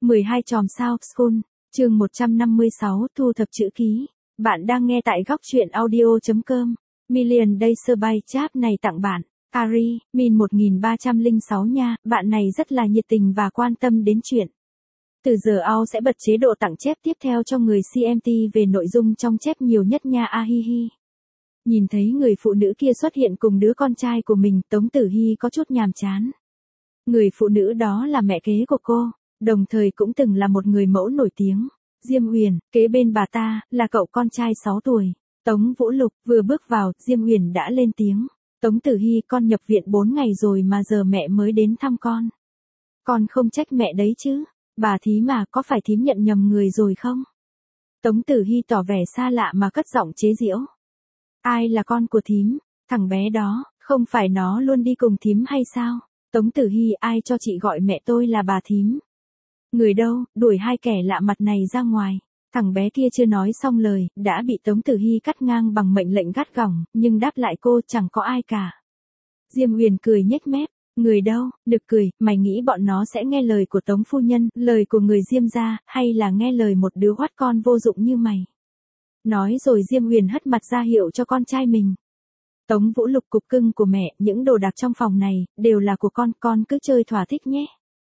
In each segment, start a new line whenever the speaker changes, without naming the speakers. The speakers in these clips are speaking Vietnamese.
12 chòm sao School, chương 156 thu thập chữ ký. Bạn đang nghe tại góc truyện audio.com. Million Day Survey Chap này tặng bạn. Ari, Min 1306 nha, bạn này rất là nhiệt tình và quan tâm đến chuyện. Từ giờ ao sẽ bật chế độ tặng chép tiếp theo cho người CMT về nội dung trong chép nhiều nhất nha ahihi. Nhìn thấy người phụ nữ kia xuất hiện cùng đứa con trai của mình, Tống Tử Hy có chút nhàm chán. Người phụ nữ đó là mẹ kế của cô, đồng thời cũng từng là một người mẫu nổi tiếng. Diêm Huyền, kế bên bà ta, là cậu con trai 6 tuổi. Tống Vũ Lục vừa bước vào, Diêm Huyền đã lên tiếng. Tống Tử Hy, con nhập viện 4 ngày rồi mà giờ mẹ mới đến thăm con. Con không trách mẹ đấy chứ. Bà thím mà, có phải thím nhận nhầm người rồi không? Tống Tử Hy tỏ vẻ xa lạ mà cất giọng chế giễu. Ai là con của thím? Thằng bé đó, không phải nó luôn đi cùng thím hay sao? Tống Tử Hy, ai cho chị gọi mẹ tôi là bà thím? Người đâu, đuổi hai kẻ lạ mặt này ra ngoài. Thằng bé kia chưa nói xong lời, đã bị Tống Tử Hy cắt ngang bằng mệnh lệnh gắt gỏng, nhưng đáp lại cô chẳng có ai cả. Diêm Huyền cười nhếch mép. Người đâu, nực cười, mày nghĩ bọn nó sẽ nghe lời của Tống phu nhân, lời của người Diêm gia, hay là nghe lời một đứa hoắt con vô dụng như mày? Nói rồi Diêm Huyền hất mặt ra hiệu cho con trai mình. Tống Vũ Lục, cục cưng của mẹ, những đồ đạc trong phòng này, đều là của con cứ chơi thỏa thích nhé.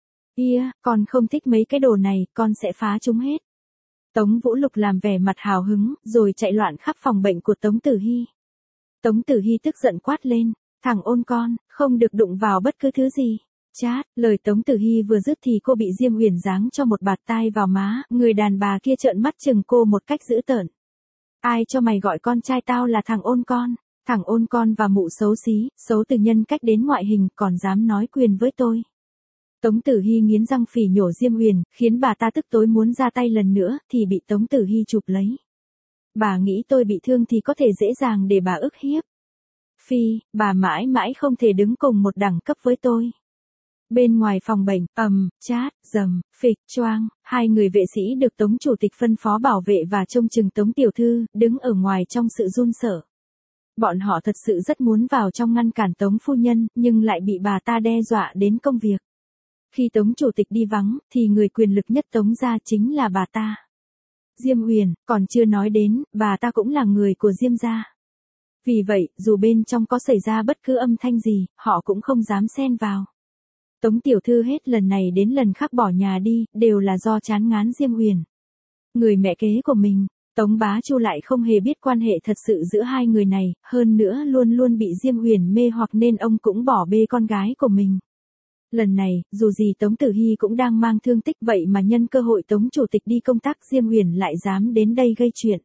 Con không thích mấy cái đồ này, con sẽ phá chúng hết. Tống Vũ Lục làm vẻ mặt hào hứng, rồi chạy loạn khắp phòng bệnh của Tống Tử Hy. Tống Tử Hy tức giận quát lên. Thằng ôn con, không được đụng vào bất cứ thứ gì. Chát, lời Tống Tử Hy vừa dứt thì cô bị Diêm Huyền giáng cho một bạt tai vào má, người đàn bà kia trợn mắt chừng cô một cách dữ tợn. Ai cho mày gọi con trai tao là thằng ôn con? Thằng ôn con và mụ xấu xí, xấu từ nhân cách đến ngoại hình, còn dám nói quyền với tôi. Tống Tử Hy nghiến răng phỉ nhổ Diêm Huyền, khiến bà ta tức tối muốn ra tay lần nữa, thì bị Tống Tử Hy chụp lấy. Bà nghĩ tôi bị thương thì có thể dễ dàng để bà ức hiếp. Phi, bà mãi mãi không thể đứng cùng một đẳng cấp với tôi. Bên ngoài phòng bệnh, chát, dầm, phịch, choang, hai người vệ sĩ được Tống chủ tịch phân phó bảo vệ và trông chừng Tống tiểu thư, đứng ở ngoài trong sự run sợ. Bọn họ thật sự rất muốn vào trong ngăn cản Tống phu nhân, nhưng lại bị bà ta đe dọa đến công việc. Khi Tống chủ tịch đi vắng, thì người quyền lực nhất Tống gia chính là bà ta. Diêm Huyền, còn chưa nói đến, bà ta cũng là người của Diêm gia. Vì vậy, dù bên trong có xảy ra bất cứ âm thanh gì, họ cũng không dám xen vào. Tống tiểu thư hết lần này đến lần khác bỏ nhà đi, đều là do chán ngán Diêm Huyền. Người mẹ kế của mình, Tống bá Chu lại không hề biết quan hệ thật sự giữa hai người này, hơn nữa luôn luôn bị Diêm Huyền mê hoặc nên ông cũng bỏ bê con gái của mình. Lần này, dù gì Tống Tử Hy cũng đang mang thương tích vậy mà nhân cơ hội Tống chủ tịch đi công tác Diêm Huyền lại dám đến đây gây chuyện.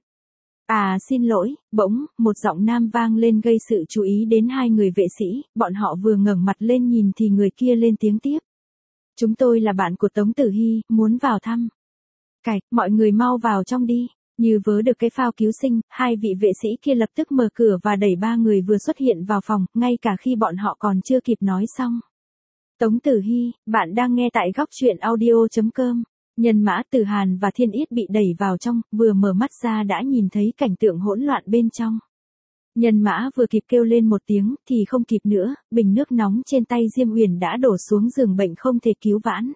Xin lỗi, bỗng, một giọng nam vang lên gây sự chú ý đến hai người vệ sĩ, bọn họ vừa ngẩng mặt lên nhìn thì người kia lên tiếng tiếp. Chúng tôi là bạn của Tống Tử Hy, muốn vào thăm. Cạch, mọi người mau vào trong đi. Như vớ được cái phao cứu sinh, hai vị vệ sĩ kia lập tức mở cửa và đẩy ba người vừa xuất hiện vào phòng, ngay cả khi bọn họ còn chưa kịp nói xong. Tống Tử Hy, bạn đang nghe tại góc truyện audio.com. Nhân Mã, Từ Hàn và Thiên Yết bị đẩy vào trong, vừa mở mắt ra đã nhìn thấy cảnh tượng hỗn loạn bên trong. Nhân Mã vừa kịp kêu lên một tiếng, thì không kịp nữa, bình nước nóng trên tay Diêm Huyền đã đổ xuống giường bệnh không thể cứu vãn.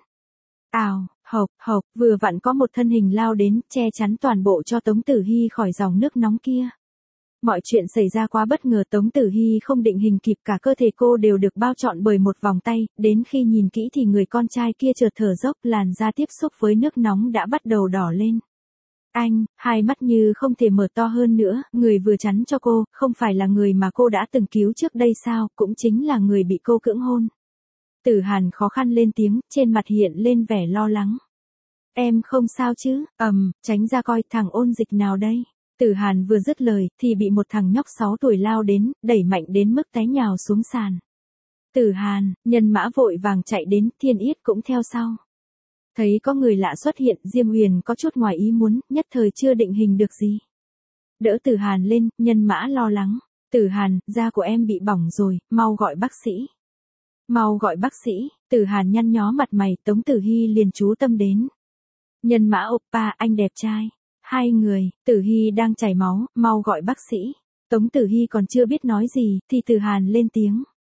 Hộc, vừa vặn có một thân hình lao đến, che chắn toàn bộ cho Tống Tử Hy khỏi dòng nước nóng kia. Mọi chuyện xảy ra quá bất ngờ, Tống Tử Hy không định hình kịp, cả cơ thể cô đều được bao trọn bởi một vòng tay, đến khi nhìn kỹ thì người con trai kia chợt thở dốc, làn da tiếp xúc với nước nóng đã bắt đầu đỏ lên. Hai mắt như không thể mở to hơn nữa, người vừa chắn cho cô, không phải là người mà cô đã từng cứu trước đây sao, cũng chính là người bị cô cưỡng hôn. Tử Hàn khó khăn lên tiếng, trên mặt hiện lên vẻ lo lắng. Em không sao chứ? Tránh ra coi, thằng ôn dịch nào đây? Tử Hàn vừa dứt lời, thì bị một thằng nhóc 6 tuổi lao đến, đẩy mạnh đến mức té nhào xuống sàn. Tử Hàn, Nhân Mã vội vàng chạy đến, Thiên Yết cũng theo sau. Thấy có người lạ xuất hiện, Diêm Huyền có chút ngoài ý muốn, nhất thời chưa định hình được gì. Đỡ Tử Hàn lên, Nhân Mã lo lắng. Tử Hàn, da của em bị bỏng rồi, mau gọi bác sĩ. Mau gọi bác sĩ. Tử Hàn nhăn nhó mặt mày, Tống Tử Hy liền chú tâm đến. Nhân Mã oppa, anh đẹp trai. Hai người, Tử Hy đang chảy máu, mau gọi bác sĩ. Tống Tử Hy còn chưa biết nói gì, thì Tử Hàn lên tiếng.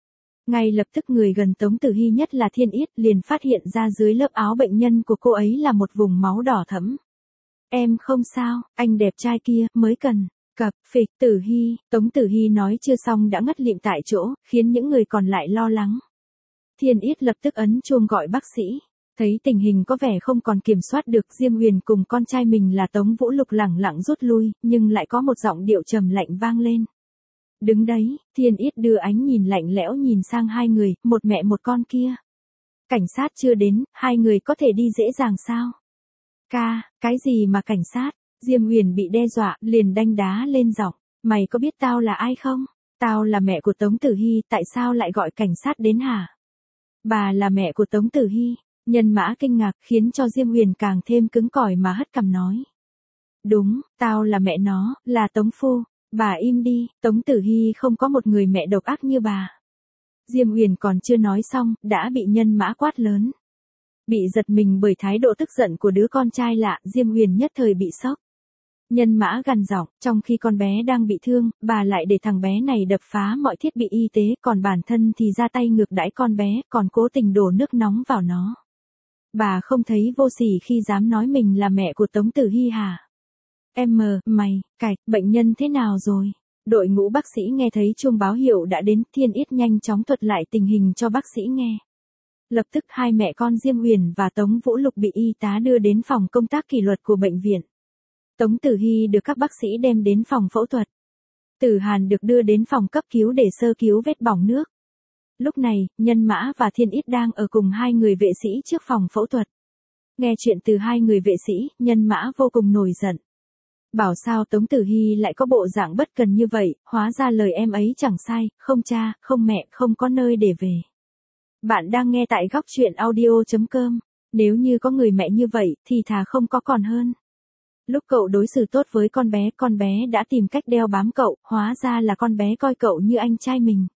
Ngay lập tức người gần Tống Tử Hy nhất là Thiên Yết liền phát hiện ra dưới lớp áo bệnh nhân của cô ấy là một vùng máu đỏ thẫm. Em không sao, anh đẹp trai kia, mới cần. Cập, phịch, Tử Hy, Tống Tử Hy nói chưa xong đã ngất lịm tại chỗ, khiến những người còn lại lo lắng. Thiên Yết lập tức ấn chuông gọi bác sĩ. Thấy tình hình có vẻ không còn kiểm soát được, Diêm Huyền cùng con trai mình là Tống Vũ Lục lẳng lặng rút lui, nhưng lại có một giọng điệu trầm lạnh vang lên. Đứng đấy, Thiên Yết đưa ánh nhìn lạnh lẽo nhìn sang hai người, một mẹ một con kia. Cảnh sát chưa đến, hai người có thể đi dễ dàng sao? Ca, cái gì mà cảnh sát? Diêm Huyền bị đe dọa, liền đanh đá lên giọng. Mày có biết tao là ai không? Tao là mẹ của Tống Tử Hy, tại sao lại gọi cảnh sát đến hả? Bà là mẹ của Tống Tử Hy. Nhân Mã kinh ngạc khiến cho Diêm Huyền càng thêm cứng cỏi mà hất cằm nói. Đúng, tao là mẹ nó, là Tống Phu. Bà im đi, Tống Tử Hy không có một người mẹ độc ác như bà. Diêm Huyền còn chưa nói xong, đã bị Nhân Mã quát lớn. Bị giật mình bởi thái độ tức giận của đứa con trai lạ, Diêm Huyền nhất thời bị sốc. Nhân Mã gằn giọng, trong khi con bé đang bị thương, bà lại để thằng bé này đập phá mọi thiết bị y tế, còn bản thân thì ra tay ngược đãi con bé, còn cố tình đổ nước nóng vào nó. Bà không thấy vô sỉ khi dám nói mình là mẹ của Tống Tử Hy hả? Mày, bệnh nhân thế nào rồi? Đội ngũ bác sĩ nghe thấy chuông báo hiệu đã đến, Thiên Yết nhanh chóng thuật lại tình hình cho bác sĩ nghe. Lập tức hai mẹ con Diêm Huyền và Tống Vũ Lục bị y tá đưa đến phòng công tác kỷ luật của bệnh viện. Tống Tử Hy được các bác sĩ đem đến phòng phẫu thuật. Tử Hàn được đưa đến phòng cấp cứu để sơ cứu vết bỏng nước. Lúc này, Nhân Mã và Thiên Yết đang ở cùng hai người vệ sĩ trước phòng phẫu thuật. Nghe chuyện từ hai người vệ sĩ, Nhân Mã vô cùng nổi giận. Bảo sao Tống Tử Hy lại có bộ dạng bất cần như vậy, hóa ra lời em ấy chẳng sai, không cha, không mẹ, không có nơi để về. Bạn đang nghe tại góc truyện audio.com. Nếu như có người mẹ như vậy, thì thà không có còn hơn. Lúc cậu đối xử tốt với con bé đã tìm cách đeo bám cậu, hóa ra là con bé coi cậu như anh trai mình.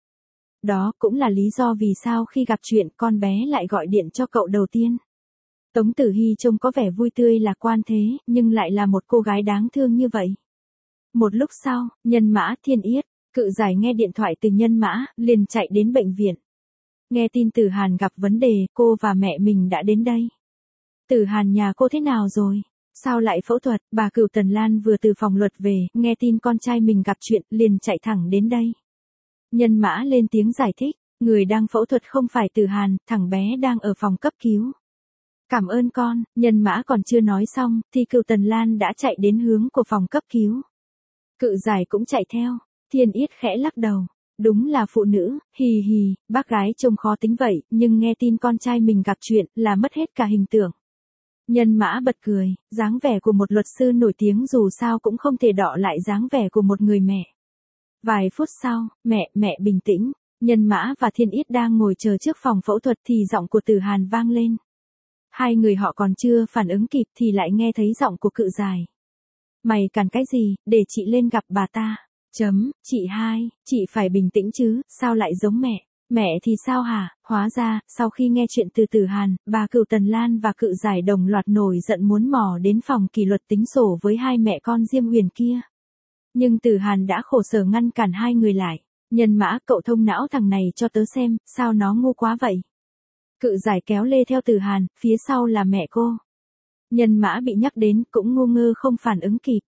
Đó cũng là lý do vì sao khi gặp chuyện con bé lại gọi điện cho cậu đầu tiên. Tống Tử Hy trông có vẻ vui tươi lạc quan thế, nhưng lại là một cô gái đáng thương như vậy. Một lúc sau, Nhân Mã, Thiên Yết, Cự Giải nghe điện thoại từ Nhân Mã, liền chạy đến bệnh viện. Nghe tin Tử Hàn gặp vấn đề, cô và mẹ mình đã đến đây. Tử Hàn nhà cô thế nào rồi? Sao lại phẫu thuật? Bà Cửu Tần Lan vừa từ phòng luật về, nghe tin con trai mình gặp chuyện, liền chạy thẳng đến đây. Nhân Mã lên tiếng giải thích, người đang phẫu thuật không phải Tử Hàn, thằng bé đang ở phòng cấp cứu. Cảm ơn con, Nhân Mã còn chưa nói xong, thì Cửu Tần Lan đã chạy đến hướng của phòng cấp cứu. Cự Giải cũng chạy theo, Thiên Yết khẽ lắc đầu. Đúng là phụ nữ, hì hì, bác gái trông khó tính vậy, nhưng nghe tin con trai mình gặp chuyện, là mất hết cả hình tượng. Nhân Mã bật cười, dáng vẻ của một luật sư nổi tiếng dù sao cũng không thể đọ lại dáng vẻ của một người mẹ. Vài phút sau, mẹ bình tĩnh, Nhân Mã và Thiên Yết đang ngồi chờ trước phòng phẫu thuật thì giọng của Tử Hàn vang lên. Hai người họ còn chưa phản ứng kịp thì lại nghe thấy giọng của Cự Giải. Mày cằn cái gì, để chị lên gặp bà ta. Chị hai, chị phải bình tĩnh chứ, sao lại giống mẹ? Mẹ thì sao hả? Hóa ra, sau khi nghe chuyện từ Tử Hàn, bà Cửu Tần Lan và Cự Giải đồng loạt nổi giận muốn mò đến phòng kỷ luật tính sổ với hai mẹ con Diêm Huyền kia. Nhưng Tử Hàn đã khổ sở ngăn cản hai người lại. Nhân Mã, cậu thông não thằng này cho tớ xem, sao nó ngu quá vậy? Cự Giải kéo lê theo Tử Hàn, phía sau là mẹ cô. Nhân Mã bị nhắc đến, cũng ngu ngơ không phản ứng kịp.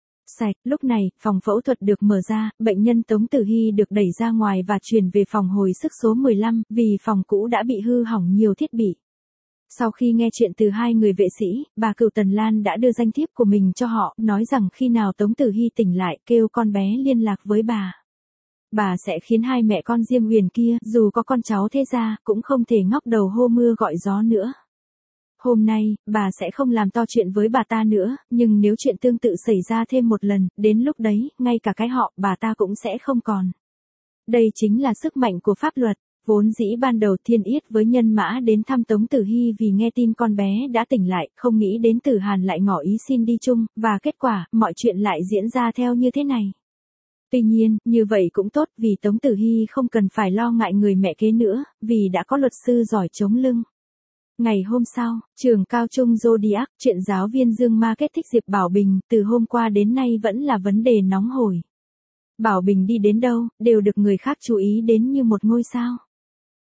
Lúc này, phòng phẫu thuật được mở ra, bệnh nhân Tống Tử Hy được đẩy ra ngoài và chuyển về phòng hồi sức số 15, vì phòng cũ đã bị hư hỏng nhiều thiết bị. Sau khi nghe chuyện từ hai người vệ sĩ, bà Cửu Tần Lan đã đưa danh thiếp của mình cho họ, nói rằng khi nào Tống Tử Hy tỉnh lại, kêu con bé liên lạc với bà. Bà sẽ khiến hai mẹ con Diêm Huyền kia, dù có con cháu thế ra, cũng không thể ngóc đầu hô mưa gọi gió nữa. Hôm nay, bà sẽ không làm to chuyện với bà ta nữa, nhưng nếu chuyện tương tự xảy ra thêm một lần, đến lúc đấy, ngay cả cái họ, bà ta cũng sẽ không còn. Đây chính là sức mạnh của pháp luật. Vốn dĩ ban đầu Thiên Yết với Nhân Mã đến thăm Tống Tử Hy vì nghe tin con bé đã tỉnh lại, không nghĩ đến Tử Hàn lại ngỏ ý xin đi chung, và kết quả, mọi chuyện lại diễn ra theo như thế này. Tuy nhiên, như vậy cũng tốt vì Tống Tử Hy không cần phải lo ngại người mẹ kế nữa, vì đã có luật sư giỏi chống lưng. Ngày hôm sau, trường cao trung Zodiac, chuyện giáo viên Dương Market thích Diệp Bảo Bình, từ hôm qua đến nay vẫn là vấn đề nóng hổi. Bảo Bình đi đến đâu, đều được người khác chú ý đến như một ngôi sao.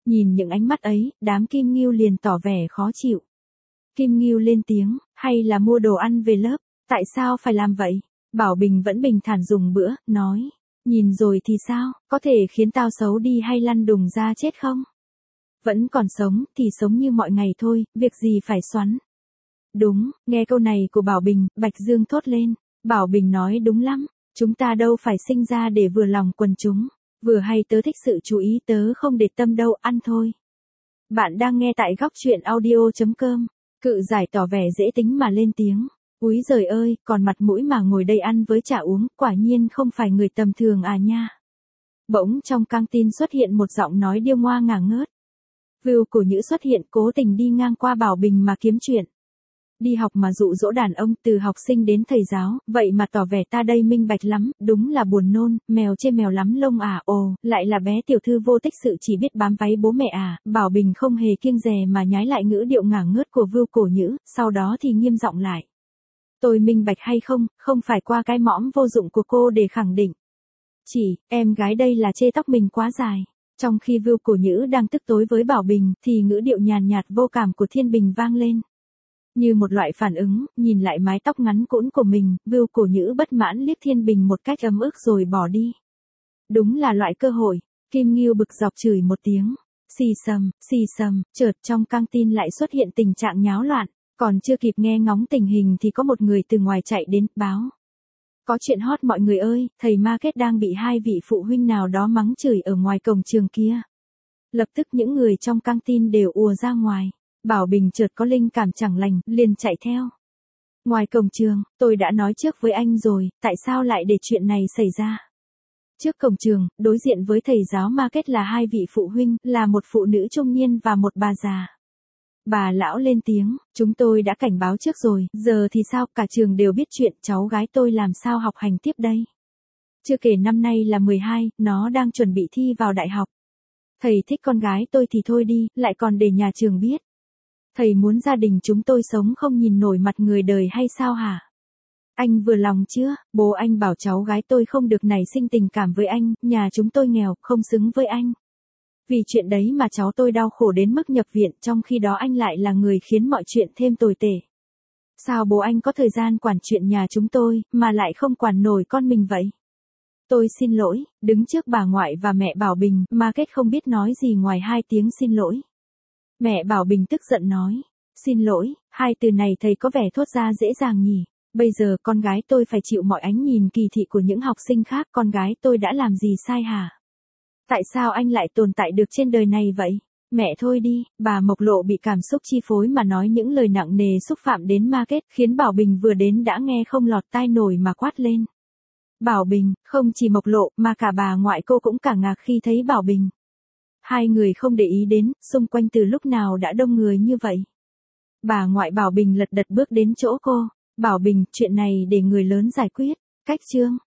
Nhìn những ánh mắt ấy, đám Kim Ngưu liền tỏ vẻ khó chịu. Kim Ngưu lên tiếng, hay là mua đồ ăn về lớp, tại sao phải làm vậy? Bảo Bình vẫn bình thản dùng bữa, nói, nhìn rồi thì sao, có thể khiến tao xấu đi hay lăn đùng ra chết không? Vẫn còn sống thì sống như mọi ngày thôi, việc gì phải xoắn. Đúng, nghe câu này của Bảo Bình, Bạch Dương thốt lên. Bảo Bình nói đúng lắm, chúng ta đâu phải sinh ra để vừa lòng quần chúng. Vừa hay tớ thích sự chú ý, tớ không để tâm đâu, ăn thôi. Bạn đang nghe tại góc truyện audio.com. Cự giải tỏ vẻ dễ tính mà lên tiếng. Úi giời ơi, còn mặt mũi mà ngồi đây ăn với trà uống, quả nhiên không phải người tầm thường à nha. Bỗng trong căng tin xuất hiện một giọng nói điêu ngoa ngả ngớt. View Cổ Nhữ xuất hiện, cố tình đi ngang qua Bảo Bình mà kiếm chuyện. Đi học mà dụ dỗ đàn ông, từ học sinh đến thầy giáo, vậy mà tỏ vẻ ta đây minh bạch lắm, đúng là buồn nôn, mèo chê mèo lắm lông à, ồ, lại là bé tiểu thư vô tích sự chỉ biết bám váy bố mẹ à. Bảo Bình không hề kiêng dè mà nhái lại ngữ điệu ngả ngớt của View Cổ Nhữ, sau đó thì nghiêm giọng lại. Tôi minh bạch hay không, không phải qua cái mõm vô dụng của cô để khẳng định. Chỉ, em gái đây là chê tóc mình quá dài. Trong khi View Cổ Nhữ đang tức tối với Bảo Bình, thì ngữ điệu nhàn nhạt vô cảm của Thiên Bình vang lên. Như một loại phản ứng, nhìn lại mái tóc ngắn cũn của mình, View Cổ Nhữ bất mãn liếc Thiên Bình một cách ấm ức rồi bỏ đi. Đúng là loại cơ hội. Kim Ngưu bực dọc chửi một tiếng. Xì sầm, chợt trong căng tin lại xuất hiện tình trạng nháo loạn. Còn chưa kịp nghe ngóng tình hình thì có một người từ ngoài chạy đến, báo. Có chuyện hot mọi người ơi, thầy Market đang bị hai vị phụ huynh nào đó mắng chửi ở ngoài cổng trường kia. Lập tức những người trong căng tin đều ùa ra ngoài. Bảo Bình chợt có linh cảm chẳng lành, liền chạy theo. Ngoài cổng trường, tôi đã nói trước với anh rồi, tại sao lại để chuyện này xảy ra? Trước cổng trường, đối diện với thầy giáo Market là hai vị phụ huynh, là một phụ nữ trung niên và một bà già. Bà lão lên tiếng, chúng tôi đã cảnh báo trước rồi, giờ thì sao, cả trường đều biết chuyện, cháu gái tôi làm sao học hành tiếp đây. Chưa kể năm nay là 12, nó đang chuẩn bị thi vào đại học. Thầy thích con gái tôi thì thôi đi, lại còn để nhà trường biết. Thầy muốn gia đình chúng tôi sống không nhìn nổi mặt người đời hay sao hả? Anh vừa lòng chưa, bố anh bảo cháu gái tôi không được nảy sinh tình cảm với anh, nhà chúng tôi nghèo, không xứng với anh. Vì chuyện đấy mà cháu tôi đau khổ đến mức nhập viện, trong khi đó anh lại là người khiến mọi chuyện thêm tồi tệ. Sao bố anh có thời gian quản chuyện nhà chúng tôi, mà lại không quản nổi con mình vậy? Tôi xin lỗi, đứng trước bà ngoại và mẹ Bảo Bình, Market không biết nói gì ngoài hai tiếng xin lỗi. Mẹ Bảo Bình tức giận nói, xin lỗi, hai từ này thầy có vẻ thốt ra dễ dàng nhỉ. Bây giờ con gái tôi phải chịu mọi ánh nhìn kỳ thị của những học sinh khác, con gái tôi đã làm gì sai hả? Tại sao anh lại tồn tại được trên đời này vậy? Mẹ thôi đi, bà Mộc Lộ bị cảm xúc chi phối mà nói những lời nặng nề xúc phạm đến Market, khiến Bảo Bình vừa đến đã nghe không lọt tai nổi mà quát lên. Bảo Bình, không chỉ Mộc Lộ mà cả bà ngoại cô cũng cả ngạc khi thấy Bảo Bình. Hai người không để ý đến, xung quanh từ lúc nào đã đông người như vậy. Bà ngoại Bảo Bình lật đật bước đến chỗ cô. Bảo Bình, chuyện này để người lớn giải quyết. Cách chương.